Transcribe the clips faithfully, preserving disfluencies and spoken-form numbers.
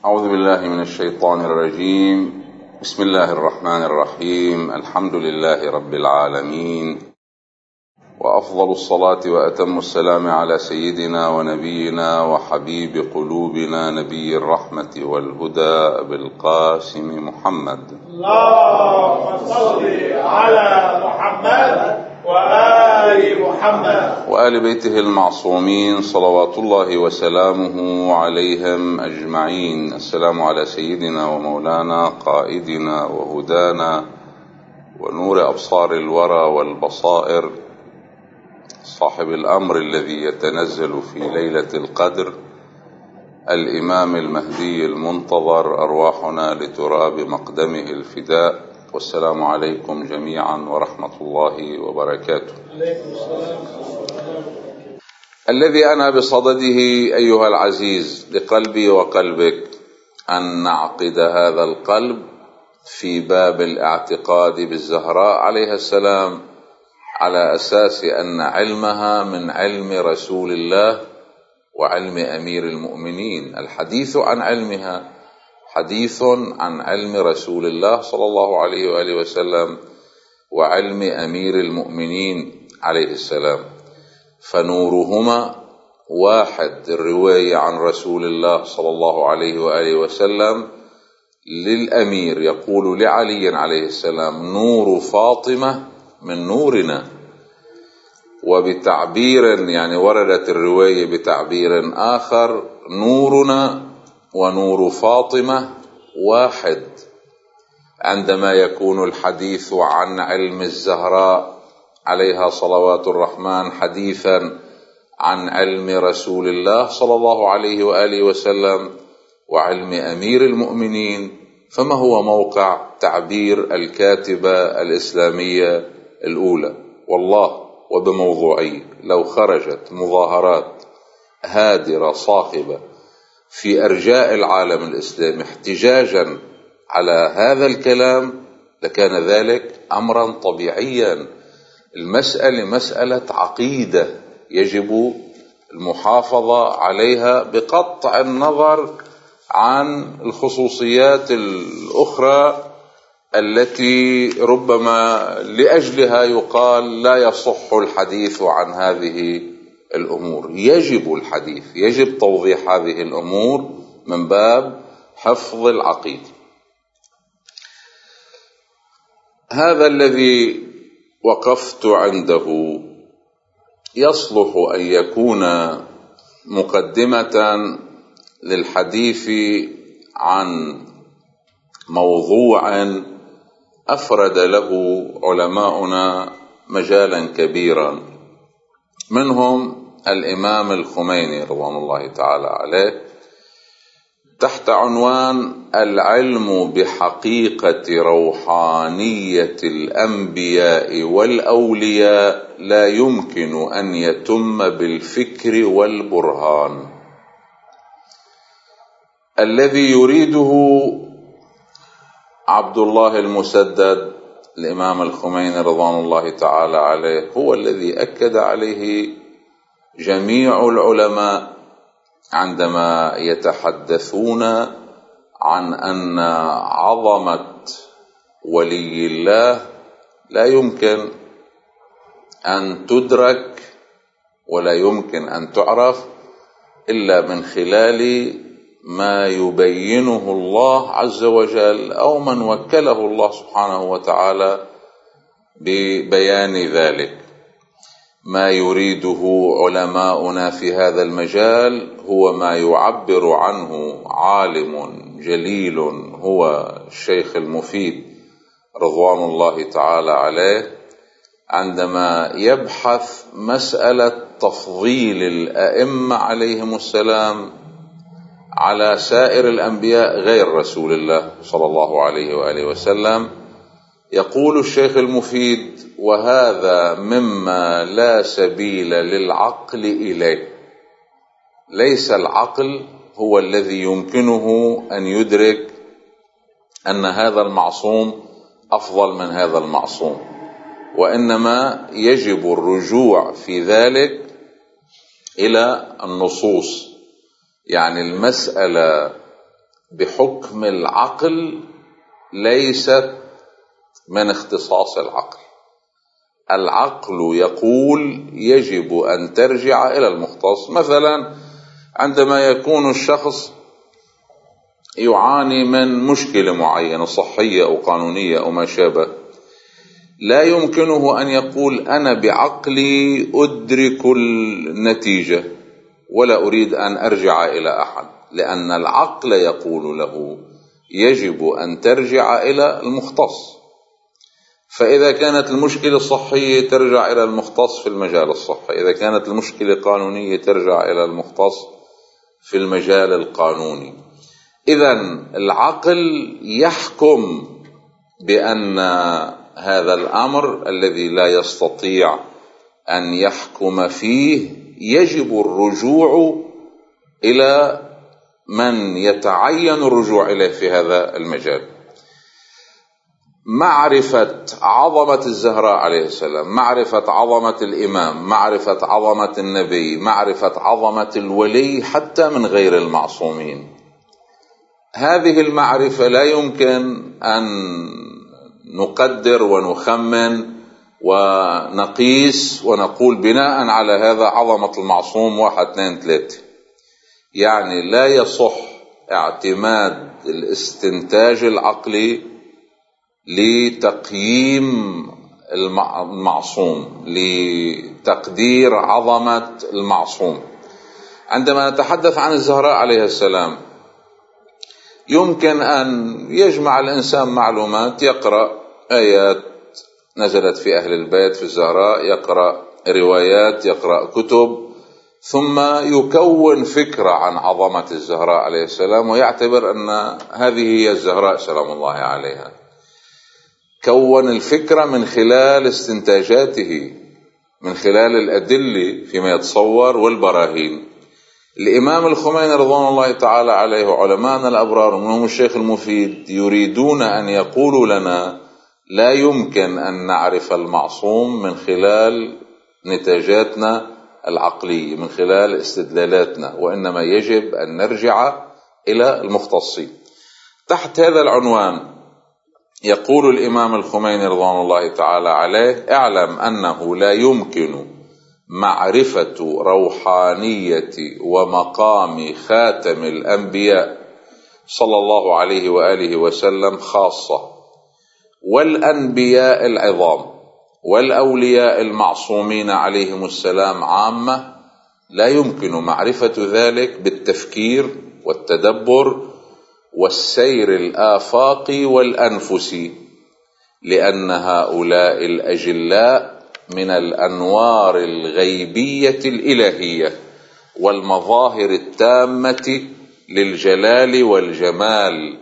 أعوذ بالله من الشيطان الرجيم. بسم الله الرحمن الرحيم. الحمد لله رب العالمين، وأفضل الصلاة وأتم السلام على سيدنا ونبينا وحبيب قلوبنا نبي الرحمة والهدى أبي القاسم محمد. اللهم صل على محمد وآل محمد وآل بيته المعصومين صلوات الله وسلامه عليهم أجمعين. السلام على سيدنا ومولانا قائدنا وهدانا ونور أبصار الورى والبصائر، صاحب الأمر الذي يتنزل في ليلة القدر، الإمام المهدي المنتظر، أرواحنا لتراب مقدمه الفداء. والسلام عليكم جميعا ورحمة الله وبركاته. الذي أنا بصدده أيها العزيز لقلبي وقلبك أن نعقد هذا القلب في باب الاعتقاد بالزهراء عليها السلام، على أساس أن علمها من علم رسول الله وعلم أمير المؤمنين. الحديث عن علمها حديث عن علم رسول الله صلى الله عليه وآله وسلم وعلم أمير المؤمنين عليه السلام، فنورهما واحد. الرواية عن رسول الله صلى الله عليه وآله وسلم للأمير يقول لعلي عليه السلام: نور فاطمة من نورنا. وبتعبير يعني وردت الرواية بتعبير آخر: نورنا ونور فاطمة واحد. عندما يكون الحديث عن علم الزهراء عليها صلوات الرحمن حديثا عن علم رسول الله صلى الله عليه وآله وسلم وعلم أمير المؤمنين، فما هو موقع تعبير الكاتبة الإسلامية الأولى؟ والله وبموضوعي لو خرجت مظاهرات هادرة صاخبة في أرجاء العالم الإسلامي احتجاجا على هذا الكلام لكان ذلك أمرا طبيعيا. المسألة مسألة عقيدة يجب المحافظة عليها بقطع النظر عن الخصوصيات الأخرى التي ربما لأجلها يقال لا يصح الحديث عن هذه الأمور. يجب الحديث، يجب توضيح هذه الأمور من باب حفظ العقيدة. هذا الذي وقفت عنده يصلح أن يكون مقدمة للحديث عن موضوع أفرد له علماؤنا مجالا كبيرا، منهم الإمام الخميني رضوان الله تعالى عليه، تحت عنوان العلم بحقيقة روحانية الأنبياء والأولياء لا يمكن أن يتم بالفكر والبرهان. الذي يريده عبد الله المسدد الإمام الخميني رضوان الله تعالى عليه هو الذي أكد عليه جميع العلماء عندما يتحدثون عن أن عظمة ولي الله لا يمكن أن تدرك ولا يمكن أن تعرف إلا من خلال ما يبينه الله عز وجل أو من وكله الله سبحانه وتعالى ببيان ذلك. ما يريده علماؤنا في هذا المجال هو ما يعبر عنه عالم جليل هو الشيخ المفيد رضوان الله تعالى عليه، عندما يبحث مسألة تفضيل الأئمة عليهم السلام على سائر الأنبياء غير رسول الله صلى الله عليه وآله وسلم. يقول الشيخ المفيد: وهذا مما لا سبيل للعقل إليه. ليس العقل هو الذي يمكنه أن يدرك أن هذا المعصوم أفضل من هذا المعصوم، وإنما يجب الرجوع في ذلك إلى النصوص. يعني المسألة بحكم العقل ليست من اختصاص العقل. العقل يقول يجب أن ترجع إلى المختص. مثلا عندما يكون الشخص يعاني من مشكلة معينة صحية أو قانونية أو ما شابه، لا يمكنه أن يقول أنا بعقلي أدرك النتيجة ولا أريد أن أرجع إلى أحد، لأن العقل يقول له يجب أن ترجع إلى المختص. فإذا كانت المشكلة الصحية ترجع إلى المختص في المجال الصحي، إذا كانت المشكلة قانونية ترجع إلى المختص في المجال القانوني. إذن العقل يحكم بأن هذا الأمر الذي لا يستطيع أن يحكم فيه يجب الرجوع إلى من يتعين الرجوع إليه في هذا المجال. معرفة عظمة الزهراء عليه السلام، معرفة عظمة الإمام، معرفة عظمة النبي، معرفة عظمة الولي حتى من غير المعصومين، هذه المعرفة لا يمكن أن نقدر ونخمن ونقيس ونقول بناء على هذا عظمة المعصوم واحد اثنين ثلاثة. يعني لا يصح اعتماد الاستنتاج العقلي لتقييم المعصوم، لتقدير عظمة المعصوم. عندما نتحدث عن الزهراء عليه السلام يمكن أن يجمع الإنسان معلومات، يقرأ آيات نزلت في أهل البيت في الزهراء، يقرأ روايات، يقرأ كتب، ثم يكون فكرة عن عظمة الزهراء عليه السلام ويعتبر أن هذه هي الزهراء سلام الله عليها. كون الفكرة من خلال استنتاجاته، من خلال الأدلة فيما يتصور والبراهين. الإمام الخميني رضوان الله تعالى عليه وعلماءنا الأبرار منهم الشيخ المفيد يريدون أن يقولوا لنا لا يمكن أن نعرف المعصوم من خلال نتاجاتنا العقلية، من خلال استدلالاتنا، وإنما يجب أن نرجع إلى المختصين. تحت هذا العنوان يقول الإمام الخميني رضوان الله تعالى عليه: اعلم أنه لا يمكن معرفة روحانية ومقام خاتم الأنبياء صلى الله عليه وآله وسلم خاصة، والأنبياء العظام والأولياء المعصومين عليهم السلام عامة، لا يمكن معرفة ذلك بالتفكير والتدبر والسير الآفاقي والأنفسي، لأن هؤلاء الأجلاء من الأنوار الغيبية الإلهية والمظاهر التامة للجلال والجمال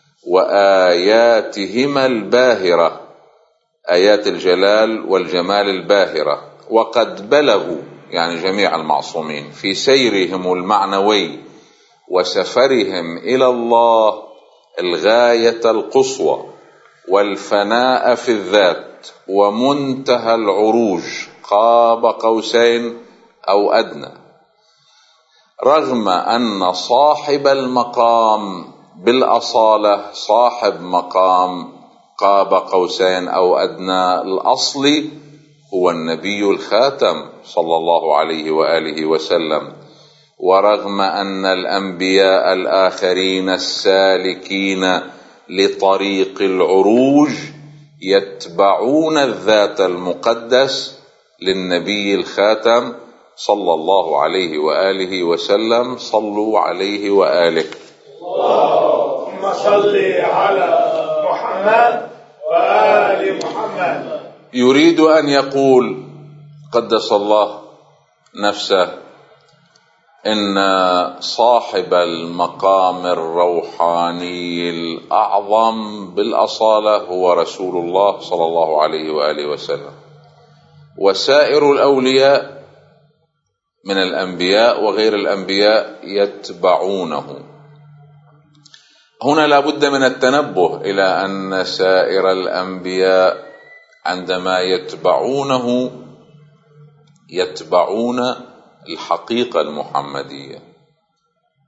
وآياتهما الباهرة، آيات الجلال والجمال الباهرة. وقد بلغوا، يعني جميع المعصومين، في سيرهم المعنوي وسفرهم إلى الله الغاية القصوى والفناء في الذات ومنتهى العروج قاب قوسين أو أدنى، رغم أن صاحب المقام بالأصالة صاحب مقام قاب قوسين أو أدنى الأصل هو النبي الخاتم صلى الله عليه وآله وسلم، ورغم أن الأنبياء الآخرين السالكين لطريق العروج يتبعون الذات المقدس للنبي الخاتم صلى الله عليه وآله وسلم. صلوا عليه وآله. اللهم صل على محمد وآل محمد. يريد أن يقول قدس الله نفسه إن صاحب المقام الروحاني الأعظم بالأصالة هو رسول الله صلى الله عليه وآله وسلم، وسائر الأولياء من الأنبياء وغير الأنبياء يتبعونه. هنا لا بد من التنبه إلى أن سائر الأنبياء عندما يتبعونه يتبعون الحقيقة المحمدية،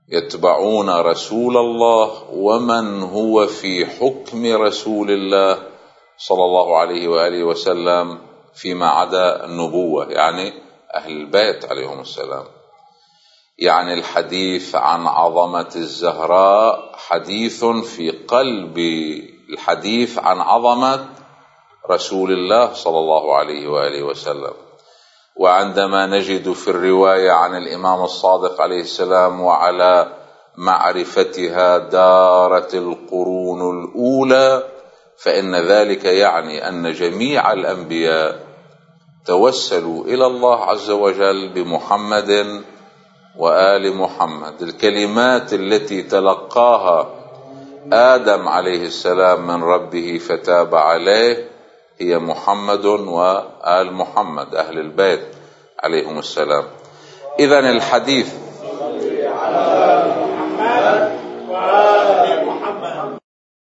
يتبعون رسول الله ومن هو في حكم رسول الله صلى الله عليه وآله وسلم فيما عدا النبوة، يعني أهل البيت عليهم السلام. يعني الحديث عن عظمة الزهراء حديث في قلب الحديث عن عظمة رسول الله صلى الله عليه وآله وسلم. وعندما نجد في الرواية عن الإمام الصادق عليه السلام وعلى معرفتها دارت القرون الأولى، فإن ذلك يعني أن جميع الأنبياء توسلوا إلى الله عز وجل بمحمد وآل محمد. الكلمات التي تلقاها آدم عليه السلام من ربه فتاب عليه هي محمد وآل محمد أهل البيت عليهم السلام. إذن الحديث على محمد وآل محمد.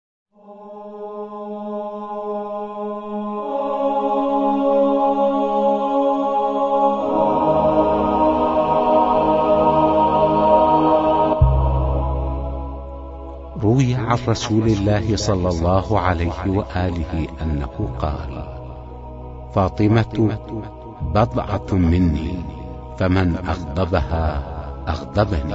روي عن رسول الله صلى الله عليه وآله أنه قال: فاطمة بضعة مني، فمن أغضبها أغضبني.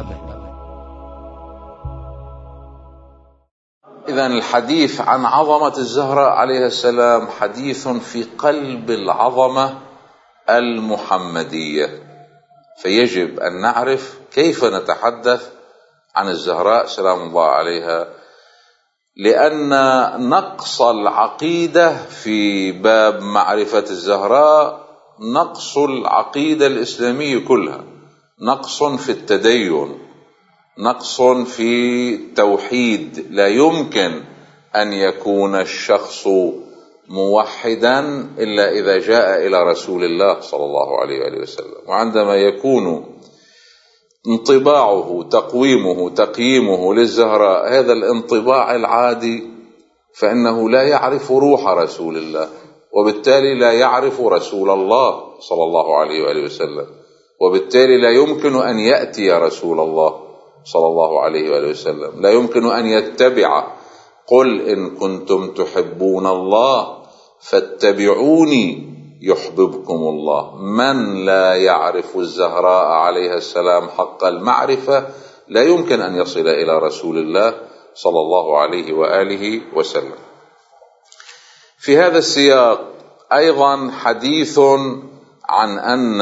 إذن الحديث عن عظمة الزهراء عليه السلام حديث في قلب العظمة المحمدية، فيجب أن نعرف كيف نتحدث عن الزهراء سلام الله عليها، لأن نقص العقيدة في باب معرفة الزهراء نقص العقيدة الإسلامية كلها، نقص في التدين، نقص في التوحيد. لا يمكن أن يكون الشخص موحدا إلا إذا جاء إلى رسول الله صلى الله عليه وآله وسلم. وعندما يكون انطباعه تقويمه تقييمه للزهراء هذا الانطباع العادي، فإنه لا يعرف روح رسول الله، وبالتالي لا يعرف رسول الله صلى الله عليه وآله وسلم، وبالتالي لا يمكن أن يأتي رسول الله صلى الله عليه وآله وسلم، لا يمكن أن يتبع. قل إن كنتم تحبون الله فاتبعوني يحببكم الله. من لا يعرف الزهراء عليها السلام حق المعرفة لا يمكن أن يصل إلى رسول الله صلى الله عليه وآله وسلم. في هذا السياق أيضا حديث عن أن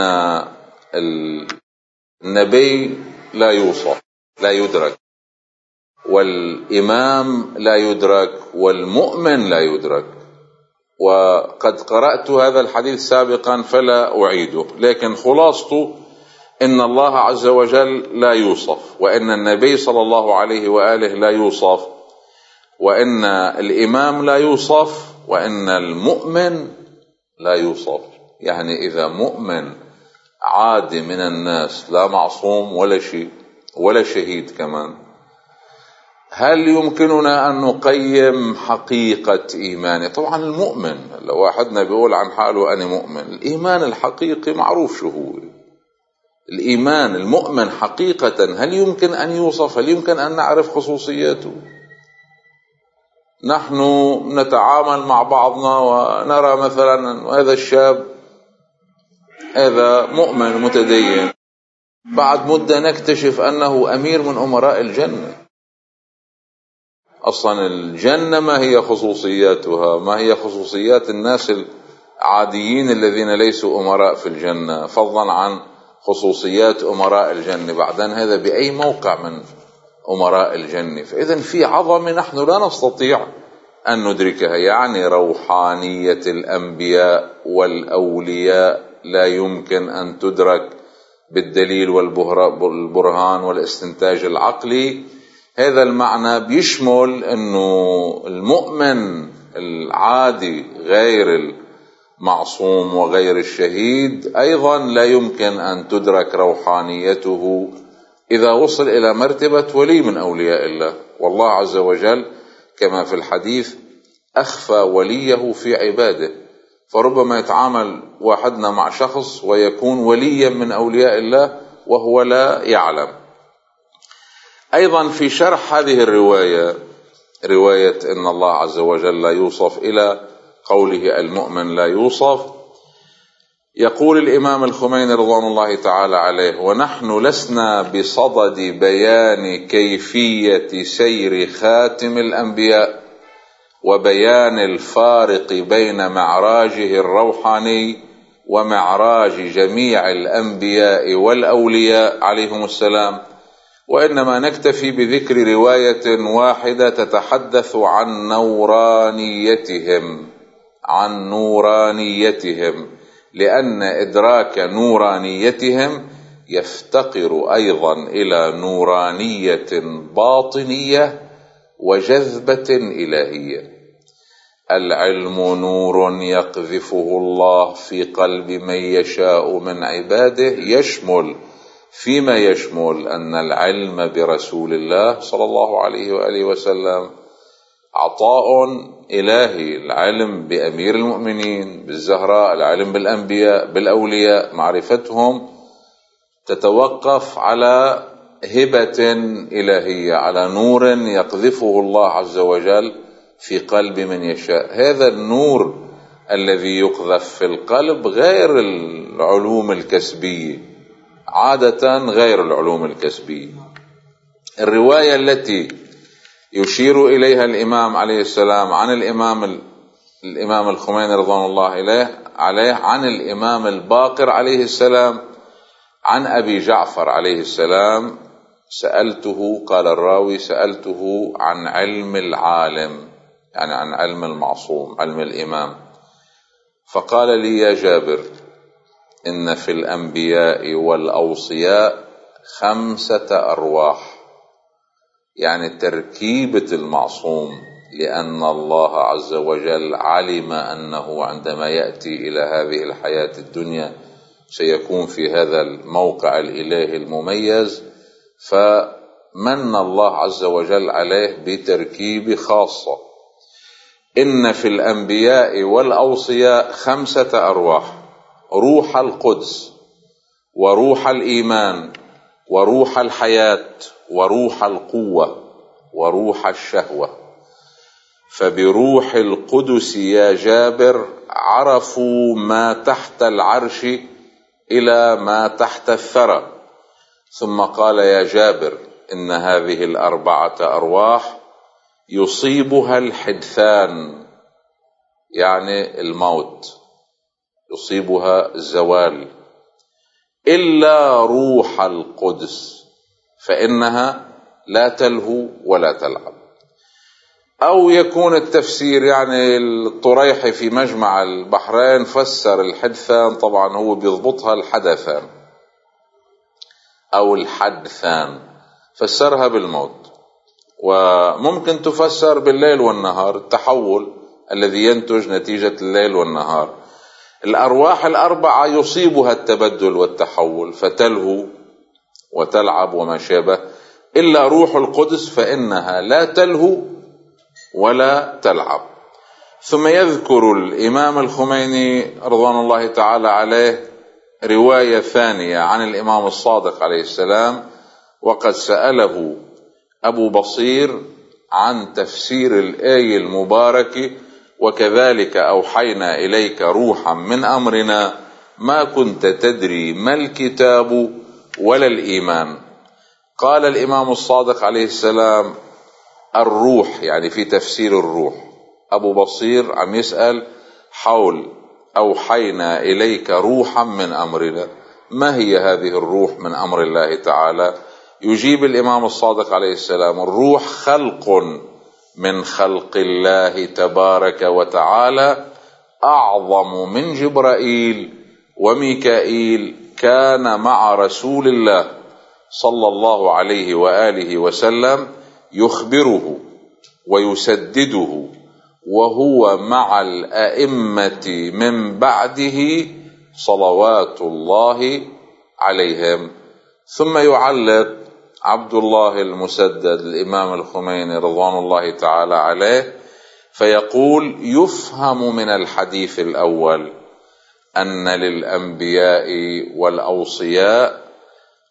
النبي لا يوصف لا يدرك، والإمام لا يدرك، والمؤمن لا يدرك. وقد قرأت هذا الحديث سابقا فلا أعيده، لكن خلاصته إن الله عز وجل لا يوصف، وإن النبي صلى الله عليه وآله لا يوصف، وإن الإمام لا يوصف، وإن المؤمن لا يوصف. يعني إذا مؤمن عادي من الناس لا معصوم ولا شيء ولا شهيد كمان، هل يمكننا أن نقيم حقيقة إيمانه؟ طبعا المؤمن، لو واحدنا بيقول عن حاله أنا مؤمن، الإيمان الحقيقي معروف شو هو الإيمان. المؤمن حقيقة هل يمكن أن يوصف؟ هل يمكن أن نعرف خصوصياته؟ نحن نتعامل مع بعضنا ونرى مثلا هذا الشاب هذا مؤمن متدين، بعد مدة نكتشف أنه أمير من أمراء الجنة. أصلا الجنة ما هي خصوصياتها؟ ما هي خصوصيات الناس العاديين الذين ليسوا أمراء في الجنة، فضلا عن خصوصيات أمراء الجنة؟ بعدين هذا بأي موقع من أمراء الجنة؟ فإذن في عظمة نحن لا نستطيع أن ندركها. يعني روحانية الأنبياء والأولياء لا يمكن أن تدرك بالدليل والبرهان والاستنتاج العقلي. هذا المعنى بيشمل أنه المؤمن العادي غير المعصوم وغير الشهيد أيضا لا يمكن أن تدرك روحانيته إذا وصل إلى مرتبة ولي من أولياء الله. والله عز وجل كما في الحديث أخفى وليه في عباده، فربما يتعامل واحدنا مع شخص ويكون وليا من أولياء الله وهو لا يعلم. أيضا في شرح هذه الرواية، رواية إن الله عز وجل لا يوصف إلى قوله المؤمن لا يوصف، يقول الإمام الخميني رضوان الله تعالى عليه: ونحن لسنا بصدد بيان كيفية سير خاتم الأنبياء وبيان الفارق بين معراجه الروحاني ومعراج جميع الأنبياء والأولياء عليهم السلام، وإنما نكتفي بذكر رواية واحدة تتحدث عن نورانيتهم عن نورانيتهم لأن إدراك نورانيتهم يفتقر أيضا إلى نورانية باطنية وجذبة إلهية. العلم نور يقذفه الله في قلب من يشاء من عباده، يشمل فيما يشمل أن العلم برسول الله صلى الله عليه وآله وسلم عطاء إلهي، العلم بأمير المؤمنين بالزهراء، العلم بالأنبياء بالأولياء، معرفتهم تتوقف على هبة إلهية، على نور يقذفه الله عز وجل في قلب من يشاء. هذا النور الذي يقذف في القلب غير العلوم الكسبية، عادة غير العلوم الكسبية. الرواية التي يشير إليها الإمام عليه السلام عن الإمام الإمام الخميني رضوان الله عليه عن الإمام الباقر عليه السلام عن أبي جعفر عليه السلام: سألته، قال الراوي: سألته عن علم العالم، يعني عن علم المعصوم، علم الإمام، فقال لي: يا جابر، إن في الأنبياء والأوصياء خمسة أرواح، يعني تركيبة المعصوم، لأن الله عز وجل علم أنه عندما يأتي إلى هذه الحياة الدنيا سيكون في هذا الموقع الإلهي المميز، فمن الله عز وجل عليه بتركيب خاصة. إن في الأنبياء والأوصياء خمسة أرواح: روح القدس، وروح الإيمان، وروح الحياة، وروح القوة، وروح الشهوة. فبروح القدس يا جابر عرفوا ما تحت العرش إلى ما تحت الثرى. ثم قال: يا جابر، إن هذه الأربعة أرواح يصيبها الحدثان، يعني الموت، يصيبها الزوال، إلا روح القدس فإنها لا تلهو ولا تلعب. أو يكون التفسير، يعني الطريحي في مجمع البحرين فسر الحدثان، طبعا هو بيضبطها الحدثان أو الحدثان، فسرها بالموت. وممكن تفسر بالليل والنهار، التحول الذي ينتج نتيجة الليل والنهار. الأرواح الأربعة يصيبها التبدل والتحول فتلهو وتلعب وما شابه، إلا روح القدس فإنها لا تلهو ولا تلعب. ثم يذكر الإمام الخميني رضوان الله تعالى عليه رواية ثانية عن الإمام الصادق عليه السلام، وقد سأله أبو بصير عن تفسير الآية المباركة: وكذلك أوحينا إليك روحا من أمرنا ما كنت تدري ما الكتاب ولا الإيمان. قال الإمام الصادق عليه السلام: الروح، يعني في تفسير الروح. أبو بصير عم يسأل حول أوحينا إليك روحا من أمرنا، ما هي هذه الروح من أمر الله تعالى؟ يجيب الإمام الصادق عليه السلام: الروح خلق من خلق الله تبارك وتعالى، أعظم من جبرائيل وميكائيل، كان مع رسول الله صلى الله عليه وآله وسلم يخبره ويسدده، وهو مع الأئمة من بعده صلوات الله عليهم. ثم يعلق عبد الله المسدد الإمام الخميني رضوان الله تعالى عليه فيقول: يفهم من الحديث الأول أن للأنبياء والأوصياء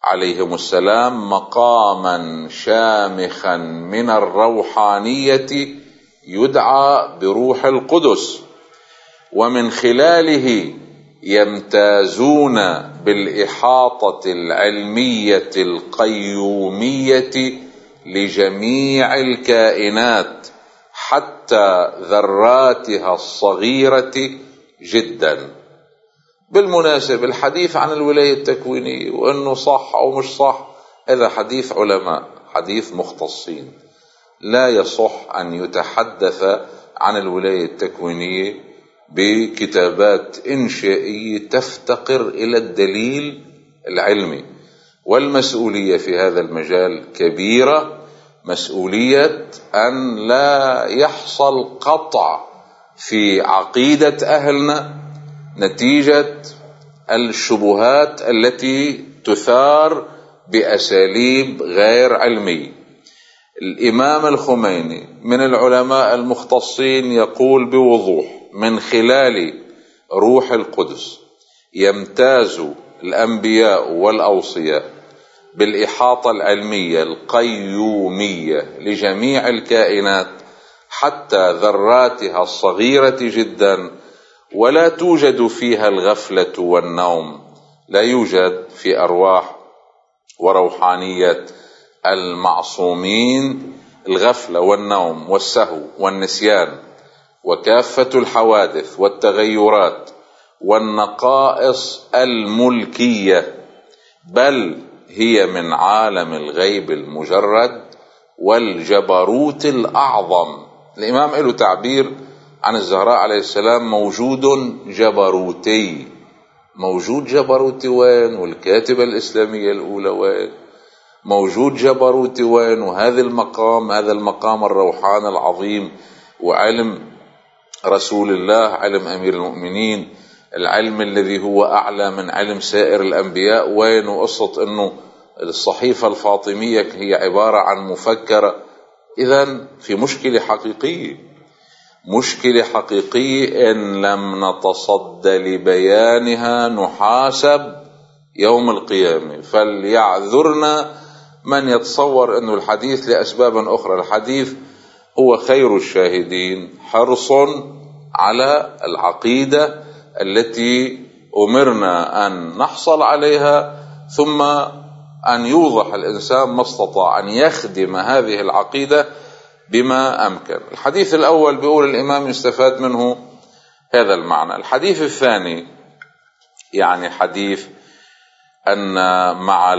عليهم السلام مقاما شامخا من الروحانية يدعى بروح القدس، ومن خلاله يمتازون بالإحاطة العلمية القيومية لجميع الكائنات حتى ذراتها الصغيرة جدا. بالمناسبة الحديث عن الولاية التكوينية وأنه صح أو مش صح هذا حديث علماء، حديث مختصين، لا يصح أن يتحدث عن الولاية التكوينية بكتابات إنشائية تفتقر إلى الدليل العلمي. والمسؤولية في هذا المجال كبيرة، مسؤولية أن لا يحصل قطع في عقيدة أهلنا نتيجة الشبهات التي تثار بأساليب غير علمية. الإمام الخميني من العلماء المختصين يقول بوضوح: من خلال روح القدس يمتاز الأنبياء والأوصياء بالإحاطة العلمية القيومية لجميع الكائنات حتى ذراتها الصغيرة جدا، ولا توجد فيها الغفلة والنوم، لا يوجد في أرواح وروحانية المعصومين الغفلة والنوم والسهو والنسيان وكافة الحوادث والتغيرات والنقائص الملكية، بل هي من عالم الغيب المجرد والجبروت الأعظم. الإمام له تعبير عن الزهراء عليه السلام: موجود جبروتي. موجود جبروتي وين؟ والكاتبة الإسلامية الأولى وين؟ موجود جبروتي وين؟ وهذا المقام، هذا المقام الروحاني العظيم وعلم رسول الله، علم أمير المؤمنين، العلم الذي هو أعلى من علم سائر الأنبياء وين؟ وقصة أنه الصحيفة الفاطمية هي عبارة عن مفكرة. إذن في مشكلة حقيقية، مشكلة حقيقية إن لم نتصد لبيانها نحاسب يوم القيامة. فليعذرنا من يتصور أن الحديث لأسباب أخرى. الحديث هو خير الشاهدين، حرص على العقيدة التي أمرنا أن نحصل عليها، ثم أن يوضح الإنسان ما استطاع أن يخدم هذه العقيدة بما أمكن. الحديث الأول بيقول الإمام يستفاد منه هذا المعنى. الحديث الثاني يعني حديث أن مع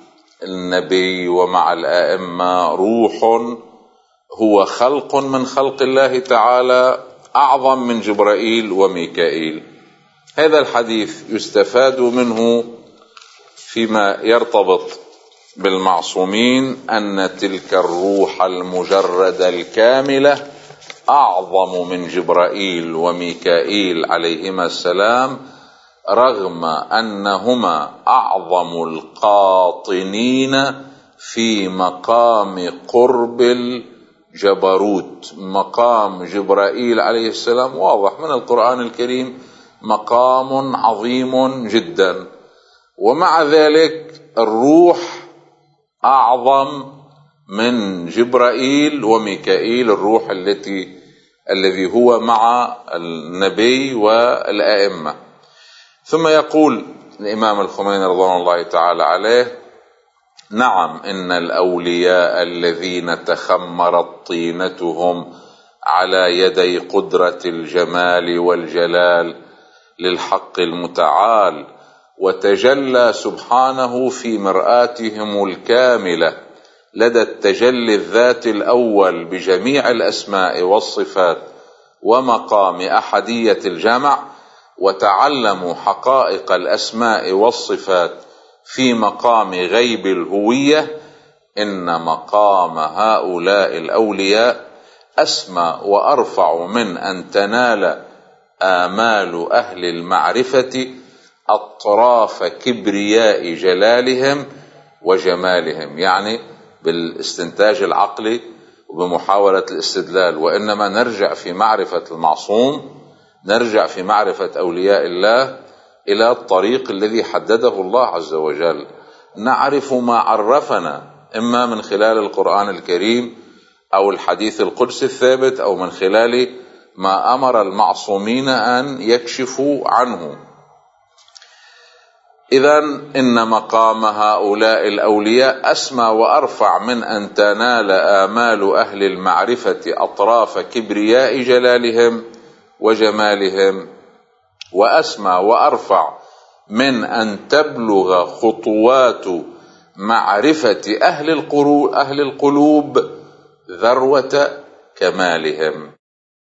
النبي ومع الآئمة روح هو خلق من خلق الله تعالى أعظم من جبرائيل وميكائيل. هذا الحديث يستفاد منه فيما يرتبط بالمعصومين أن تلك الروح المجردة الكاملة أعظم من جبرائيل وميكائيل عليهما السلام، رغم أنهما أعظم القاطنين في مقام قرب الجبروت. مقام جبرائيل عليه السلام واضح من القرآن الكريم، مقام عظيم جدا، ومع ذلك الروح أعظم من جبرائيل وميكائيل، الروح التي الذي هو مع النبي والآئمة. ثم يقول الإمام الخميني رضوان الله تعالى عليه: نعم، إن الأولياء الذين تخمرت طينتهم على يدي قدرة الجمال والجلال للحق المتعال، وتجلى سبحانه في مرآتهم الكاملة لدى التجلي الذات الأول بجميع الأسماء والصفات ومقام أحدية الجمع، وتعلموا حقائق الأسماء والصفات في مقام غيب الهوية، إن مقام هؤلاء الأولياء أسمى وأرفع من أن تنال آمال أهل المعرفة أطراف كبرياء جلالهم وجمالهم، يعني بالاستنتاج العقلي وبمحاولة الاستدلال، وإنما نرجع في معرفة المعصوم، نرجع في معرفة أولياء الله إلى الطريق الذي حدده الله عز وجل. نعرف ما عرفنا، إما من خلال القرآن الكريم أو الحديث القدسي الثابت أو من خلال ما أمر المعصومين أن يكشفوا عنه. إذن إن مقام هؤلاء الأولياء أسمى وأرفع من أن تنال آمال أهل المعرفة أطراف كبرياء جلالهم وجمالهم، وأسمى وأرفع من أن تبلغ خطوات معرفة أهل القلوب ذروة كمالهم.